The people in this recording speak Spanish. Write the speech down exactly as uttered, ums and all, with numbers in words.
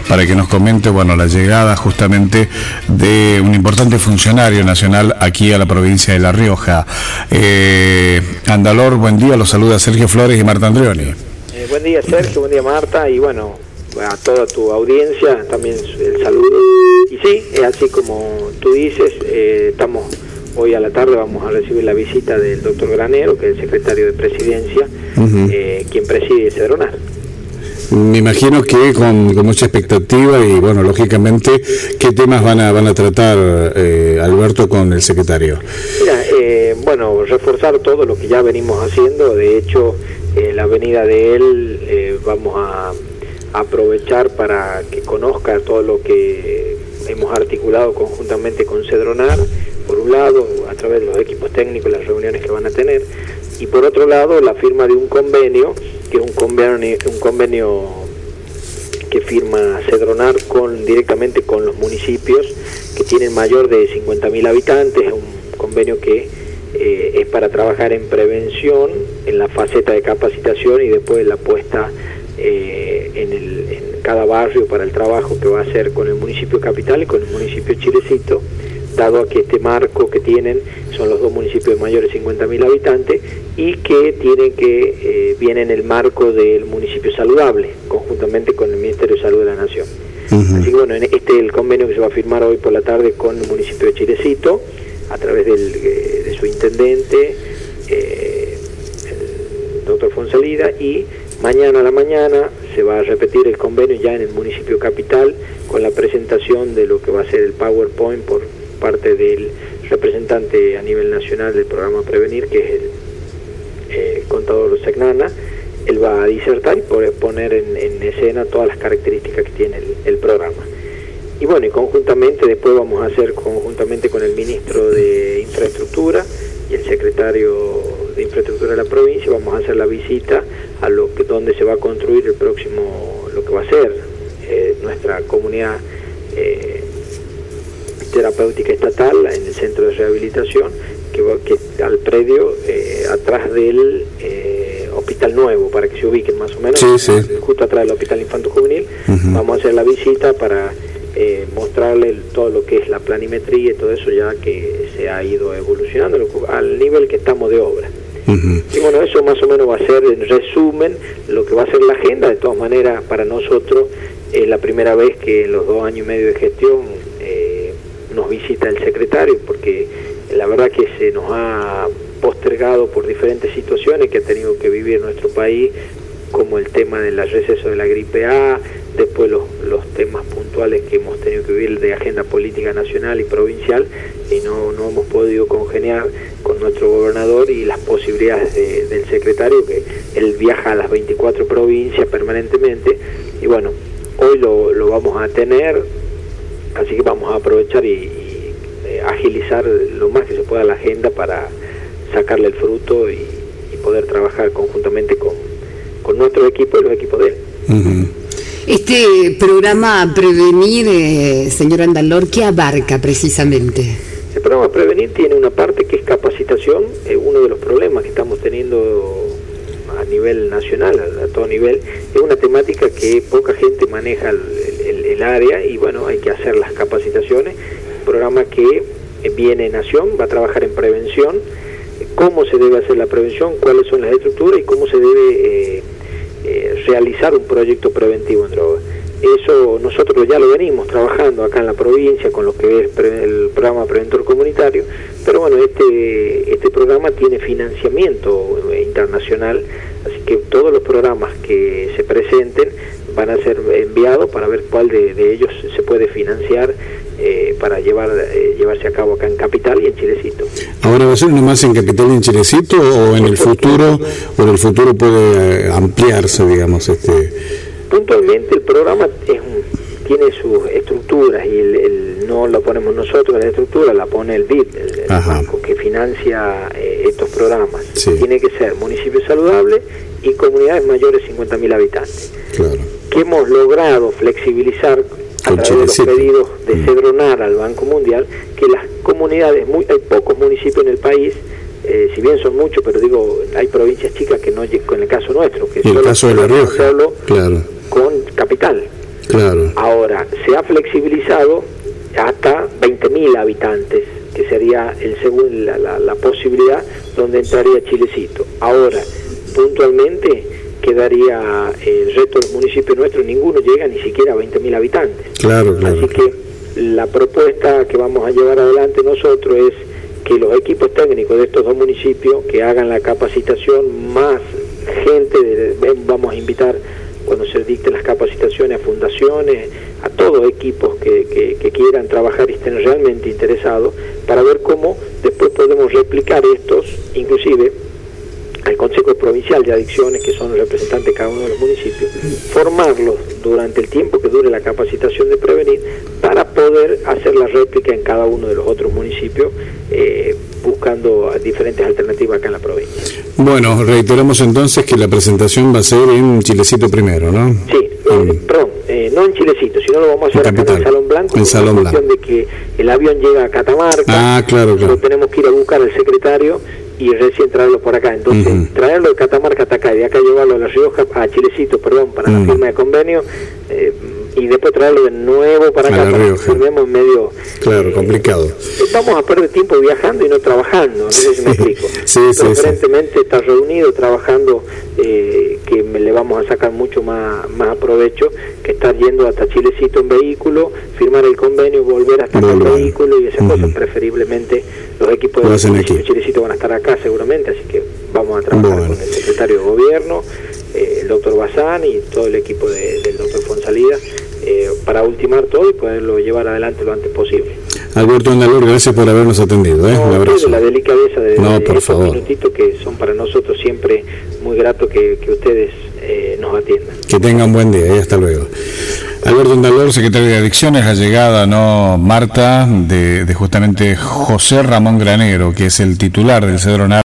para que nos comente, bueno, la llegada justamente de un importante funcionario nacional aquí a la provincia de La Rioja. Eh, Andalor, buen día, los saluda Sergio Flores y Marta Andreoni. Eh, buen día, Sergio, buen día, Marta, y bueno, a toda tu audiencia también el saludo. Y sí, es así como tú dices, eh, estamos hoy a la tarde, vamos a recibir la visita del doctor Granero, que es el secretario de Presidencia, uh-huh. eh, quien preside Cedronar. Me imagino que con, con mucha expectativa y, bueno, lógicamente, ¿qué temas van a van a tratar, eh, Alberto, con el secretario? Mira, eh, bueno, reforzar todo lo que ya venimos haciendo. De hecho, eh, la venida de él eh, vamos a, a aprovechar para que conozca todo lo que hemos articulado conjuntamente con Cedronar, por un lado, a través de los equipos técnicos, las reuniones que van a tener, y por otro lado, la firma de un convenio, que es un convenio, un convenio que firma Cedronar con, directamente con los municipios que tienen mayor de cincuenta mil habitantes, es un convenio que eh, es para trabajar en prevención, en la faceta de capacitación y después la puesta eh, en, el, en cada barrio para el trabajo que va a hacer con el municipio capital y con el municipio Chilecito, dado a que este marco que tienen son los dos municipios de mayores de cincuenta mil habitantes y que tienen que eh, viene en el marco del municipio saludable, conjuntamente con el Ministerio de Salud de la Nación. Uh-huh. Así que bueno, este es el convenio que se va a firmar hoy por la tarde con el municipio de Chilecito, a través del, eh, de su intendente, eh, el doctor Fonsalida, y mañana a la mañana se va a repetir el convenio ya en el municipio capital, con la presentación de lo que va a ser el PowerPoint por parte del representante a nivel nacional del programa Prevenir, que es el eh, contador Segnana. Él va a disertar y poner en, en escena todas las características que tiene el, el programa. Y bueno, y conjuntamente después vamos a hacer, conjuntamente con el ministro de Infraestructura y el secretario de Infraestructura de la provincia, vamos a hacer la visita a lo que donde se va a construir el próximo, lo que va a ser eh, nuestra comunidad eh, terapéutica estatal en el centro de rehabilitación, que va que al predio eh, atrás del eh, hospital nuevo, para que se ubiquen más o menos, sí, sí. justo atrás del hospital infanto juvenil. Uh-huh. Vamos a hacer la visita para eh, mostrarle todo lo que es la planimetría y todo eso, ya que se ha ido evolucionando al nivel que estamos de obra. Uh-huh. Y bueno, eso más o menos va a ser en resumen lo que va a ser la agenda. De todas maneras, para nosotros es la primera vez que en los dos años y medio de gestión eh, nos visita el secretario, porque la verdad que se nos ha postergado por diferentes situaciones que ha tenido que vivir nuestro país, como el tema del receso de la gripe A, después los, los temas puntuales que hemos tenido que vivir de agenda política nacional y provincial, y no, no hemos podido congeniar con nuestro gobernador y las posibilidades de, del secretario, que él viaja a las veinticuatro provincias permanentemente, y bueno, hoy lo, lo vamos a tener, así que vamos a aprovechar y, y eh, agilizar lo más que se pueda la agenda para sacarle el fruto y, y poder trabajar conjuntamente con, con nuestro equipo y los equipos de él. Uh-huh. Este programa Prevenir, eh, señor Andalor, ¿qué abarca precisamente? El programa Prevenir tiene una parte que es capacitación. Eh, uno de los problemas que estamos teniendo a nivel nacional, a, a todo nivel, es una temática que poca gente maneja el, el, el área, y bueno, hay que hacer las capacitaciones. Un programa que eh, viene Nación, va a trabajar en prevención, eh, cómo se debe hacer la prevención, cuáles son las estructuras y cómo se debe eh, eh, realizar un proyecto preventivo en drogas. Eso nosotros ya lo venimos trabajando acá en la provincia con lo que es el programa Preventor Comunitario, pero bueno, este este programa tiene financiamiento internacional, así que todos los programas que se presenten van a ser enviados para ver cuál de, de ellos se puede financiar eh, para llevar eh, llevarse a cabo acá en Capital y en Chilecito. ¿Ahora va a ser nomás en Capital y en Chilecito o en el futuro, o en el futuro puede ampliarse, digamos, este...? Puntualmente el programa es un, tiene sus estructuras, y el, el, no lo ponemos nosotros, la estructura la pone el B I D, el, el banco que financia eh, estos programas. Sí. Tiene que ser municipio saludable y comunidades mayores de cincuenta mil habitantes. Claro. Que hemos logrado flexibilizar a través de los pedidos de mm. Cedronar al Banco Mundial, que las comunidades, muy, hay pocos municipios en el país, Eh, si bien son muchos, pero digo, hay provincias chicas que no llegan, en el caso nuestro, que solo el caso de La Rioja, claro, con Capital. Claro. Ahora, se ha flexibilizado hasta veinte mil habitantes, que sería el segundo, la, la, la posibilidad donde entraría Chilecito. Ahora, puntualmente, quedaría el resto de los municipios nuestros, ninguno llega ni siquiera a veinte mil habitantes. Claro, claro. Así que la propuesta que vamos a llevar adelante nosotros es que los equipos técnicos de estos dos municipios que hagan la capacitación, más gente, de, vamos a invitar cuando se dicten las capacitaciones a fundaciones, a todos equipos que, que, que quieran trabajar y estén realmente interesados, para ver cómo después podemos replicar estos, inclusive al Consejo Provincial de Adicciones, que son los representantes de cada uno de los municipios, formarlos durante el tiempo que dure la capacitación de prevenir, para poder hacer la réplica en cada uno de los otros municipios, eh, buscando diferentes alternativas acá en la provincia. Bueno, reiteramos entonces que la presentación va a ser en Chilecito primero, ¿no? Sí, eh, mm. perdón, eh, no en Chilecito, sino lo vamos a hacer acá en el Salón Blanco, en Salón Blanco. de que el avión llega a Catamarca, ah, claro, claro. tenemos que ir a buscar al secretario y recién traerlo por acá. Entonces, uh-huh. traerlo de Catamarca hasta acá y de acá llevarlo a La Rioja, a Chilecito, perdón, para uh-huh. la firma de convenio, eh, y después traerlo de nuevo para acá, para que firmemos medio... Claro, eh, complicado. Vamos a perder tiempo viajando y no trabajando, no sé si me explico. Sí, sí, Preferentemente sí. estar reunido, trabajando, eh, que me, le vamos a sacar mucho más, más provecho que estar yendo hasta Chilecito en vehículo, firmar el convenio, volver hasta acá en vehículo y esas uh-huh. cosas. Preferiblemente los equipos de Chilecito, Chilecito van a estar acá seguramente, así que vamos a trabajar bueno. con el secretario de Gobierno, eh, el doctor Bazán y todo el equipo de, del doctor Fonsalida, eh, para ultimar todo y poderlo llevar adelante lo antes posible. Alberto Andalor, gracias por habernos atendido. ¿eh? No, Un abrazo. De la delicadeza de, no, de por estos favor. minutitos que son para nosotros siempre muy gratos que, que ustedes eh, nos atiendan. Que tengan buen día y hasta luego. Alberto Andalor, secretario de Adicciones, la llegada, ¿no, Marta, de, de justamente José Ramón Granero, que es el titular del Cedro Naranja.